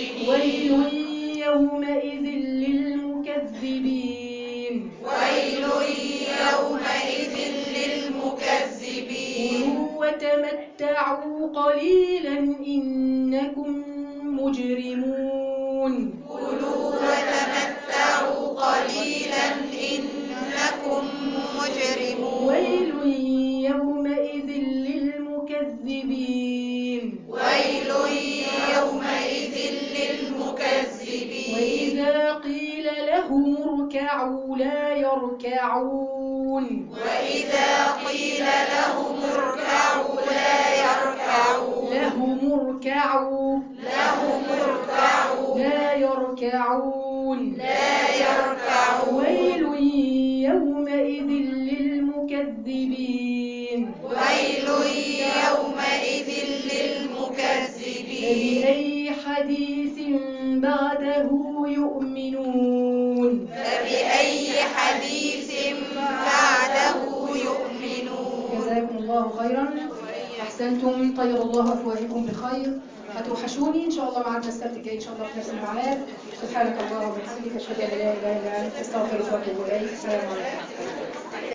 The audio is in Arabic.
ويل يومئذ للمكذبين كلوا وتمتعوا قليلا إنكم مجرمون ويل يومئذ للمكذبين وإذا قيل لهم اركعوا لا يركعون لهم اركعوا لا يركعون ويل يومئذ للمكذبين فبأي حديث بعده يؤمنون جزاكم الله خيرا أحسنتم طيب الله أفواهكم بالخير هتوحشوني إن شاء الله معاكم السبت الجاي إن شاء الله في نفس الميعاد سبحانك اللهم وبحمدك أشهد أن لا إله إلا أنت أستغفرك وأتوب إليك السلام عليكم